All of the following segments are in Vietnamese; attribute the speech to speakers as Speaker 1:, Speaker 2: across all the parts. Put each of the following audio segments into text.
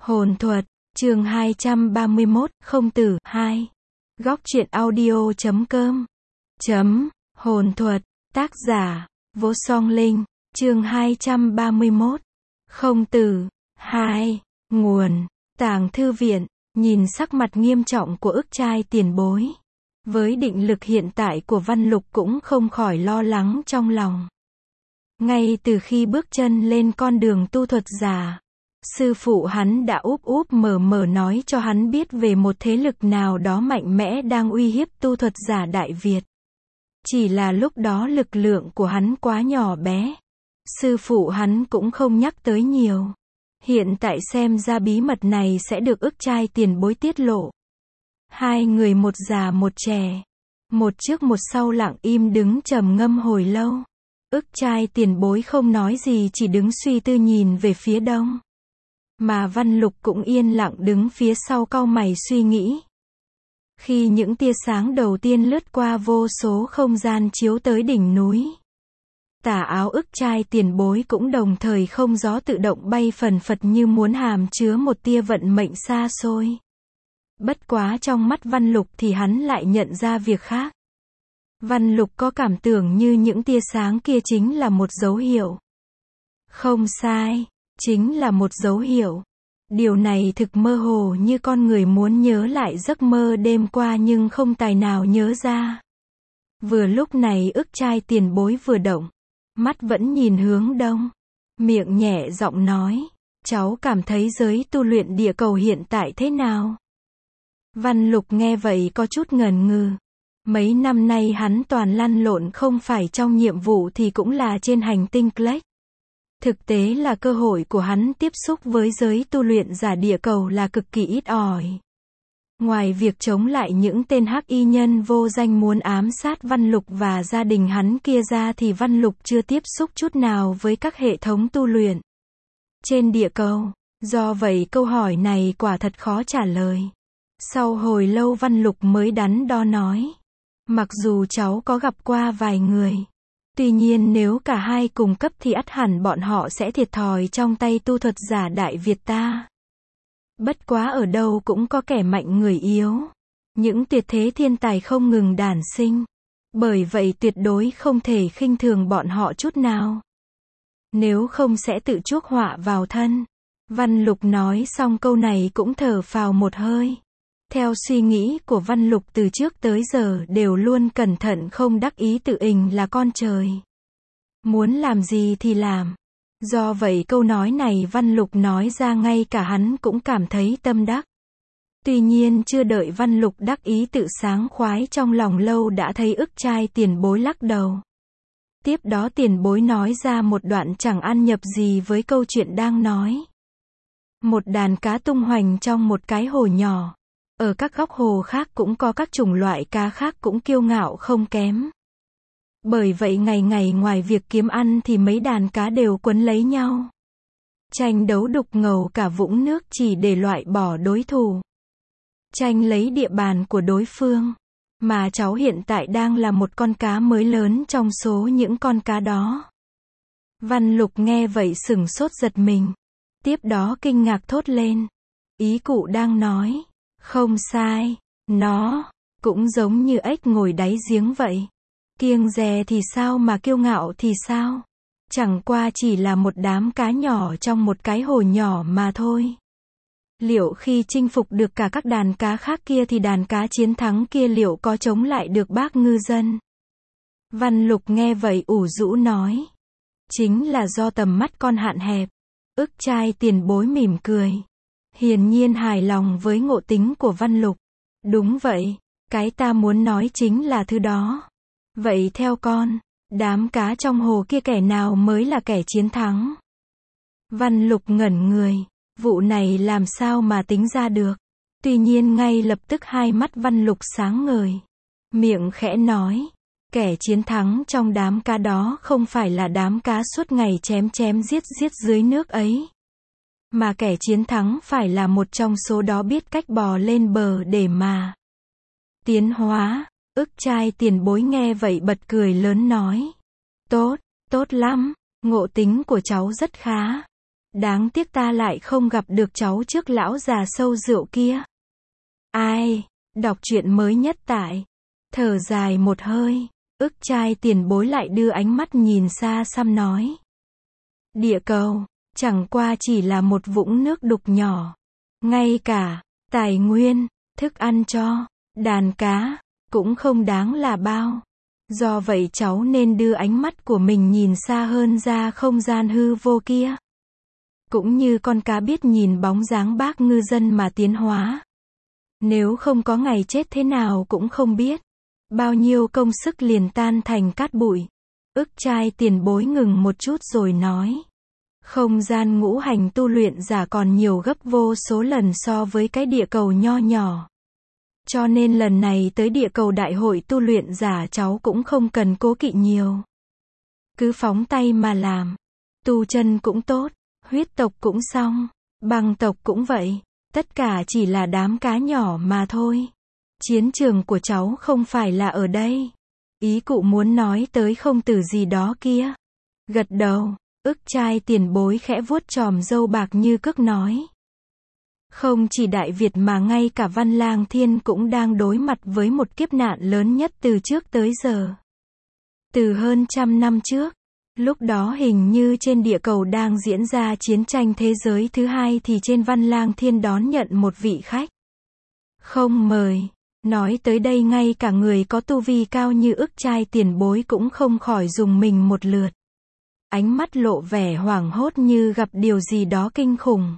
Speaker 1: Hồn thuật, chương 231, không tử, 2. Góc truyện audio.com. Hồn thuật, tác giả, Vô Song Linh, chương 231. Không tử, 2. Nguồn, Tàng Thư Viện. Nhìn sắc mặt nghiêm trọng của ức trai tiền bối, với định lực hiện tại của Văn Lục cũng không khỏi lo lắng trong lòng. Ngay từ khi bước chân lên con đường tu thuật giả, sư phụ hắn đã úp mở nói cho hắn biết về một thế lực nào đó mạnh mẽ đang uy hiếp tu thuật giả Đại Việt. Chỉ là lúc đó lực lượng của hắn quá nhỏ bé, sư phụ hắn cũng không nhắc tới nhiều. Hiện tại xem ra bí mật này sẽ được ức trai tiền bối tiết lộ. Hai người một già một trẻ, một trước một sau lặng im đứng trầm ngâm hồi lâu. Ức trai tiền bối không nói gì, chỉ đứng suy tư nhìn về phía đông. Mà Văn Lục cũng yên lặng đứng phía sau cau mày suy nghĩ. Khi những tia sáng đầu tiên lướt qua vô số không gian chiếu tới đỉnh núi, tà áo ức trai tiền bối cũng đồng thời không gió tự động bay phần phật như muốn hàm chứa một tia vận mệnh xa xôi. Bất quá trong mắt Văn Lục thì hắn lại nhận ra việc khác. Văn Lục có cảm tưởng như những tia sáng kia chính là một dấu hiệu. Không sai, chính là một dấu hiệu. Điều này thực mơ hồ như con người muốn nhớ lại giấc mơ đêm qua nhưng không tài nào nhớ ra. Vừa lúc này ức trai tiền bối vừa động, mắt vẫn nhìn hướng đông, miệng nhẹ giọng nói, cháu cảm thấy giới tu luyện địa cầu hiện tại thế nào? Văn Lục nghe vậy có chút ngần ngừ. Mấy năm nay hắn toàn lăn lộn, không phải trong nhiệm vụ thì cũng là trên hành tinh Kleck. Thực tế là cơ hội của hắn tiếp xúc với giới tu luyện giả địa cầu là cực kỳ ít ỏi. Ngoài việc chống lại những tên hắc y nhân vô danh muốn ám sát Văn Lục và gia đình hắn kia ra thì Văn Lục chưa tiếp xúc chút nào với các hệ thống tu luyện trên địa cầu. Do vậy câu hỏi này quả thật khó trả lời. Sau hồi lâu Văn Lục mới đắn đo nói, mặc dù cháu có gặp qua vài người, tuy nhiên nếu cả hai cùng cấp thì ắt hẳn bọn họ sẽ thiệt thòi trong tay tu thuật giả Đại Việt ta. Bất quá ở đâu cũng có kẻ mạnh người yếu. Những tuyệt thế thiên tài không ngừng đản sinh. Bởi vậy tuyệt đối không thể khinh thường bọn họ chút nào. Nếu không sẽ tự chuốc họa vào thân. Văn Lục nói xong câu này cũng thở phào một hơi. Theo suy nghĩ của Văn Lục từ trước tới giờ đều luôn cẩn thận không đắc ý tự ình là con trời. Muốn làm gì thì làm. Do vậy câu nói này Văn Lục nói ra ngay cả hắn cũng cảm thấy tâm đắc. Tuy nhiên chưa đợi Văn Lục đắc ý tự sáng khoái trong lòng lâu đã thấy ức trai tiền bối lắc đầu. Tiếp đó tiền bối nói ra một đoạn chẳng ăn nhập gì với câu chuyện đang nói. Một đàn cá tung hoành trong một cái hồ nhỏ. Ở các góc hồ khác cũng có các chủng loại cá khác cũng kiêu ngạo không kém. Bởi vậy ngày ngày ngoài việc kiếm ăn thì mấy đàn cá đều quấn lấy nhau. Tranh đấu đục ngầu cả vũng nước chỉ để loại bỏ đối thủ. Tranh lấy địa bàn của đối phương. Mà cháu hiện tại đang là một con cá mới lớn trong số những con cá đó. Văn Lục nghe vậy sửng sốt giật mình. Tiếp đó kinh ngạc thốt lên. Ý cụ đang nói. Không sai. Nó cũng giống như ếch ngồi đáy giếng vậy. Kiêng dè thì sao mà kiêu ngạo thì sao? Chẳng qua chỉ là một đám cá nhỏ trong một cái hồ nhỏ mà thôi. Liệu khi chinh phục được cả các đàn cá khác kia thì đàn cá chiến thắng kia liệu có chống lại được bác ngư dân? Văn Lục nghe vậy ủ rũ nói. Chính là do tầm mắt con hạn hẹp. Ức trai tiền bối mỉm cười. Hiển nhiên hài lòng với ngộ tính của Văn Lục. Đúng vậy, cái ta muốn nói chính là thứ đó. Vậy theo con, đám cá trong hồ kia kẻ nào mới là kẻ chiến thắng? Văn Lục ngẩn người, vụ này làm sao mà tính ra được? Tuy nhiên ngay lập tức hai mắt Văn Lục sáng ngời. Miệng khẽ nói, kẻ chiến thắng trong đám cá đó không phải là đám cá suốt ngày chém giết dưới nước ấy. Mà kẻ chiến thắng phải là một trong số đó biết cách bò lên bờ để mà tiến hóa. Ức trai tiền bối nghe vậy bật cười lớn nói. Tốt lắm, ngộ tính của cháu rất khá. Đáng tiếc ta lại không gặp được cháu trước lão già sâu rượu kia. Ai, đọc truyện mới nhất tại. Thở dài một hơi, ức trai tiền bối lại đưa ánh mắt nhìn xa xăm nói. Địa cầu, chẳng qua chỉ là một vũng nước đục nhỏ. Ngay cả, tài nguyên, thức ăn cho, đàn cá, cũng không đáng là bao. Do vậy cháu nên đưa ánh mắt của mình nhìn xa hơn ra không gian hư vô kia. Cũng như con cá biết nhìn bóng dáng bác ngư dân mà tiến hóa. Nếu không có ngày chết thế nào cũng không biết. Bao nhiêu công sức liền tan thành cát bụi. Ức trai tiền bối ngừng một chút rồi nói. Không gian ngũ hành tu luyện giả còn nhiều gấp vô số lần so với cái địa cầu nho nhỏ. Cho nên lần này tới địa cầu đại hội tu luyện giả cháu cũng không cần cố kỵ nhiều. Cứ phóng tay mà làm. Tu chân cũng tốt, huyết tộc cũng xong, băng tộc cũng vậy. Tất cả chỉ là đám cá nhỏ mà thôi. Chiến trường của cháu không phải là ở đây. Ý cụ muốn nói tới không tử gì đó kia. Gật đầu, ức trai tiền bối khẽ vuốt chòm râu bạc như cước nói. Không chỉ Đại Việt mà ngay cả Văn Lang Thiên cũng đang đối mặt với một kiếp nạn lớn nhất từ trước tới giờ. Từ hơn 100 năm trước, lúc đó hình như trên địa cầu đang diễn ra chiến tranh thế giới thứ hai thì trên Văn Lang Thiên đón nhận một vị khách. Không mời. Nói tới đây ngay cả người có tu vi cao như ức trai tiền bối cũng không khỏi dùng mình một lượt. Ánh mắt lộ vẻ hoảng hốt như gặp điều gì đó kinh khủng.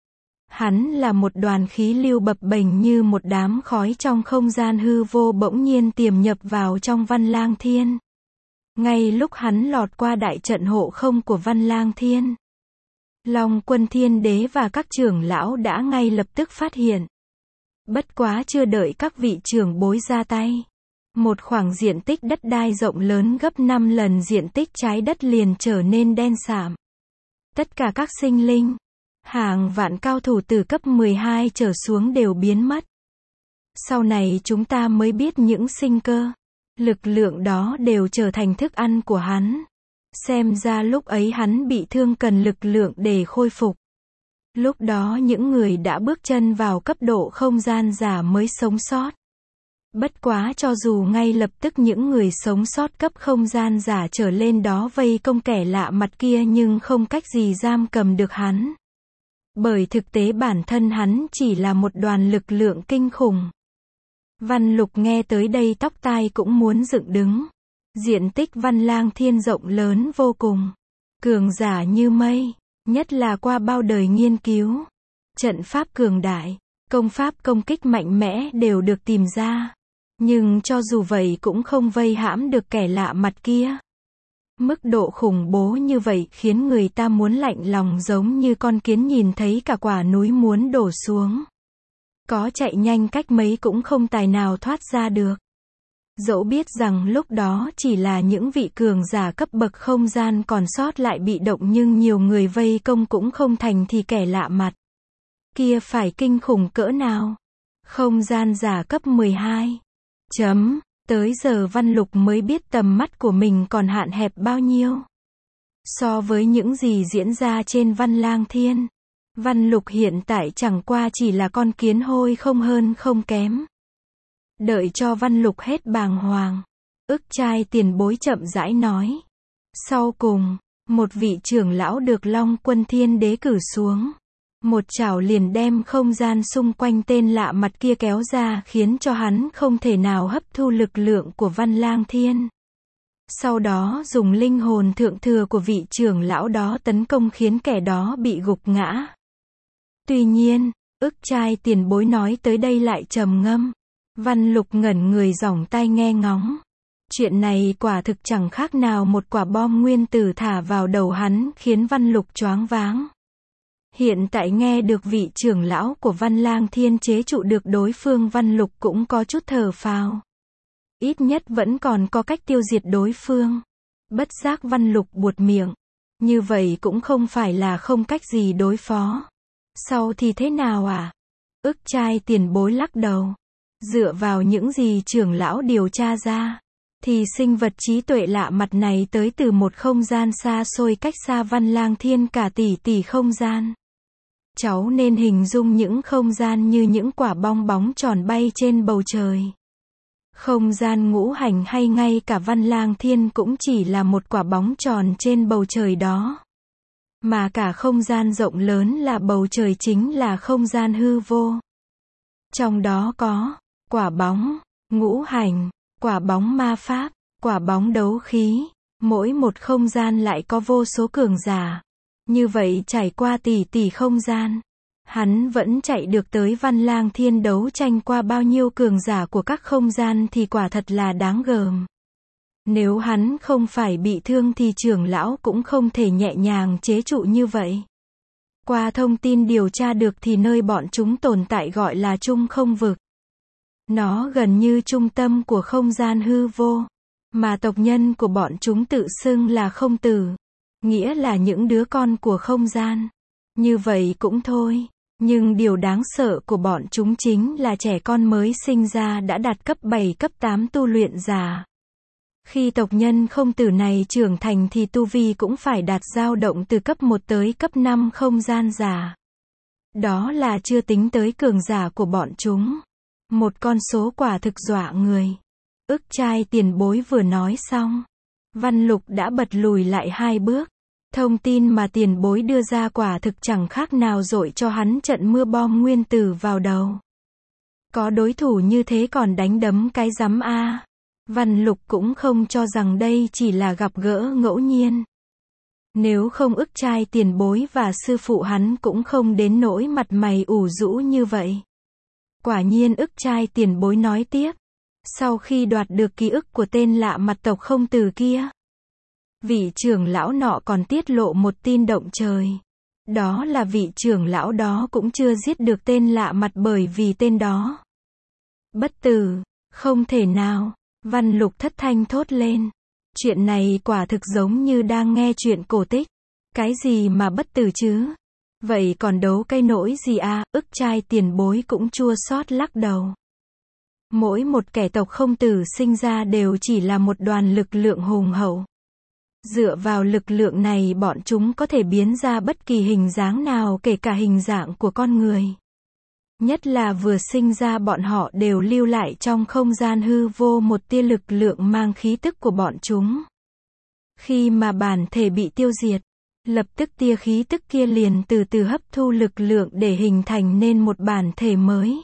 Speaker 1: Hắn là một đoàn khí lưu bập bềnh như một đám khói trong không gian hư vô bỗng nhiên tiềm nhập vào trong Văn Lang Thiên. Ngay lúc hắn lọt qua đại trận hộ không của Văn Lang Thiên, Long Quân Thiên Đế và các trưởng lão đã ngay lập tức phát hiện. Bất quá chưa đợi các vị trưởng bối ra tay. Một khoảng diện tích đất đai rộng lớn gấp 5 lần diện tích trái đất liền trở nên đen sạm. Tất cả các sinh linh, hàng vạn cao thủ từ cấp 12 trở xuống đều biến mất. Sau này chúng ta mới biết những sinh cơ, lực lượng đó đều trở thành thức ăn của hắn. Xem ra lúc ấy hắn bị thương cần lực lượng để khôi phục. Lúc đó những người đã bước chân vào cấp độ không gian giả mới sống sót. Bất quá cho dù ngay lập tức những người sống sót cấp không gian giả trở lên đó vây công kẻ lạ mặt kia nhưng không cách gì giam cầm được hắn. Bởi thực tế bản thân hắn chỉ là một đoàn lực lượng kinh khủng. Văn Lục nghe tới đây tóc tai cũng muốn dựng đứng. Diện tích Văn Lang Thiên rộng lớn vô cùng. Cường giả như mây. Nhất là qua bao đời nghiên cứu. Trận pháp cường đại, công pháp công kích mạnh mẽ đều được tìm ra. Nhưng cho dù vậy cũng không vây hãm được kẻ lạ mặt kia. Mức độ khủng bố như vậy khiến người ta muốn lạnh lòng giống như con kiến nhìn thấy cả quả núi muốn đổ xuống. Có chạy nhanh cách mấy cũng không tài nào thoát ra được. Dẫu biết rằng lúc đó chỉ là những vị cường giả cấp bậc không gian còn sót lại bị động nhưng nhiều người vây công cũng không thành thì kẻ lạ mặt kia phải kinh khủng cỡ nào. Không gian giả cấp 12. Tới giờ Văn Lục mới biết tầm mắt của mình còn hạn hẹp bao nhiêu. So với những gì diễn ra trên Văn Lang Thiên, Văn Lục hiện tại chẳng qua chỉ là con kiến hôi không hơn không kém. Đợi cho Văn Lục hết bàng hoàng, ức trai tiền bối chậm rãi nói. Sau cùng, một vị trưởng lão được Long Quân Thiên Đế cử xuống. Một chảo liền đem không gian xung quanh tên lạ mặt kia kéo ra khiến cho hắn không thể nào hấp thu lực lượng của Văn Lang Thiên. Sau đó dùng linh hồn thượng thừa của vị trưởng lão đó tấn công khiến kẻ đó bị gục ngã. Tuy nhiên, ức trai tiền bối nói tới đây lại trầm ngâm. Văn Lục ngẩn người dỏng tai nghe ngóng. Chuyện này quả thực chẳng khác nào một quả bom nguyên tử thả vào đầu hắn khiến Văn Lục choáng váng. Hiện tại nghe được vị trưởng lão của Văn Lang Thiên chế trụ được đối phương Văn Lục cũng có chút thở phào. Ít nhất vẫn còn có cách tiêu diệt đối phương. Bất giác Văn Lục buột miệng. Như vậy cũng không phải là không cách gì đối phó. Sau thì thế nào à? Ức trai tiền bối lắc đầu. Dựa vào những gì trưởng lão điều tra ra, thì sinh vật trí tuệ lạ mặt này tới từ một không gian xa xôi cách xa Văn Lang Thiên cả tỷ tỷ không gian. Cháu nên hình dung những không gian như những quả bong bóng tròn bay trên bầu trời. Không gian ngũ hành hay ngay cả Văn Lang Thiên cũng chỉ là một quả bóng tròn trên bầu trời đó. Mà cả không gian rộng lớn là bầu trời chính là không gian hư vô. Trong đó có quả bóng ngũ hành, quả bóng ma pháp, quả bóng đấu khí. Mỗi một không gian lại có vô số cường giả. Như vậy trải qua tỷ tỷ không gian, hắn vẫn chạy được tới Văn Lang Thiên đấu tranh qua bao nhiêu cường giả của các không gian thì quả thật là đáng gờm. Nếu hắn không phải bị thương thì trưởng lão cũng không thể nhẹ nhàng chế trụ như vậy. Qua thông tin điều tra được thì nơi bọn chúng tồn tại gọi là Trung Không Vực. Nó gần như trung tâm của không gian hư vô, mà tộc nhân của bọn chúng tự xưng là không tử, nghĩa là những đứa con của không gian. Như vậy cũng thôi, nhưng điều đáng sợ của bọn chúng chính là trẻ con mới sinh ra đã đạt cấp 7 cấp 8 tu luyện giả. Khi tộc nhân không tử này trưởng thành thì tu vi cũng phải đạt dao động từ cấp 1 tới cấp 5 không gian giả. Đó là chưa tính tới cường giả của bọn chúng. Một con số quả thực dọa người. Ức trai tiền bối vừa nói xong, Văn Lục đã bật lùi lại 2 bước. Thông tin mà tiền bối đưa ra quả thực chẳng khác nào dội cho hắn trận mưa bom nguyên tử vào đầu. Có đối thủ như thế còn đánh đấm cái rắm a. Văn Lục cũng không cho rằng đây chỉ là gặp gỡ ngẫu nhiên. Nếu không ức trai tiền bối và sư phụ hắn cũng không đến nỗi mặt mày ủ rũ như vậy. Quả nhiên ức trai tiền bối nói tiếp. Sau khi đoạt được ký ức của tên lạ mặt tộc không tử kia, vị trưởng lão nọ còn tiết lộ một tin động trời. Đó là vị trưởng lão đó cũng chưa giết được tên lạ mặt bởi vì tên đó bất tử. Không thể nào. Văn Lục thất thanh thốt lên. Chuyện này quả thực giống như đang nghe chuyện cổ tích. Cái gì mà bất tử chứ? Vậy còn đấu cái nỗi gì a? Ức trai tiền bối cũng chua xót lắc đầu. Mỗi một kẻ tộc không tử sinh ra đều chỉ là một đoàn lực lượng hùng hậu. Dựa vào lực lượng này bọn chúng có thể biến ra bất kỳ hình dáng nào kể cả hình dạng của con người. Nhất là vừa sinh ra bọn họ đều lưu lại trong không gian hư vô một tia lực lượng mang khí tức của bọn chúng. Khi mà bản thể bị tiêu diệt, lập tức tia khí tức kia liền từ từ hấp thu lực lượng để hình thành nên một bản thể mới.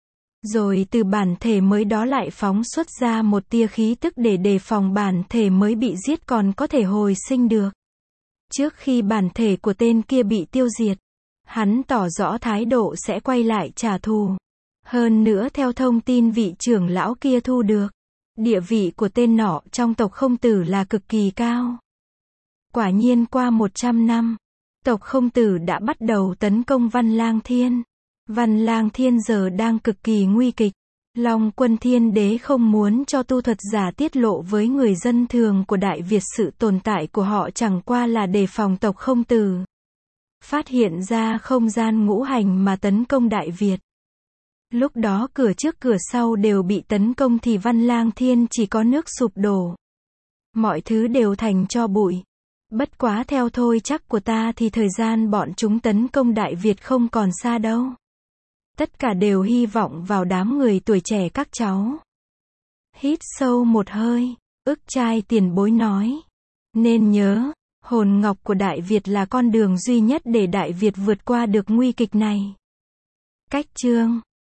Speaker 1: Rồi từ bản thể mới đó lại phóng xuất ra một tia khí tức để đề phòng bản thể mới bị giết còn có thể hồi sinh được. Trước khi bản thể của tên kia bị tiêu diệt, hắn tỏ rõ thái độ sẽ quay lại trả thù. Hơn nữa theo thông tin vị trưởng lão kia thu được, địa vị của tên nọ trong tộc không tử là cực kỳ cao. Quả nhiên qua 100 năm, tộc không tử đã bắt đầu tấn công Văn Lang Thiên. Văn Lang Thiên giờ đang cực kỳ nguy kịch. Long Quân Thiên Đế không muốn cho tu thuật giả tiết lộ với người dân thường của Đại Việt sự tồn tại của họ chẳng qua là đề phòng tộc không tử phát hiện ra không gian ngũ hành mà tấn công Đại Việt. Lúc đó cửa trước cửa sau đều bị tấn công thì Văn Lang Thiên chỉ có nước sụp đổ. Mọi thứ đều thành tro bụi. Bất quá theo thôi chắc của ta thì thời gian bọn chúng tấn công Đại Việt không còn xa đâu. Tất cả đều hy vọng vào đám người tuổi trẻ các cháu. Hít sâu một hơi, ức trai tiền bối nói. Nên nhớ, hồn ngọc của Đại Việt là con đường duy nhất để Đại Việt vượt qua được nguy kịch này. Cách chương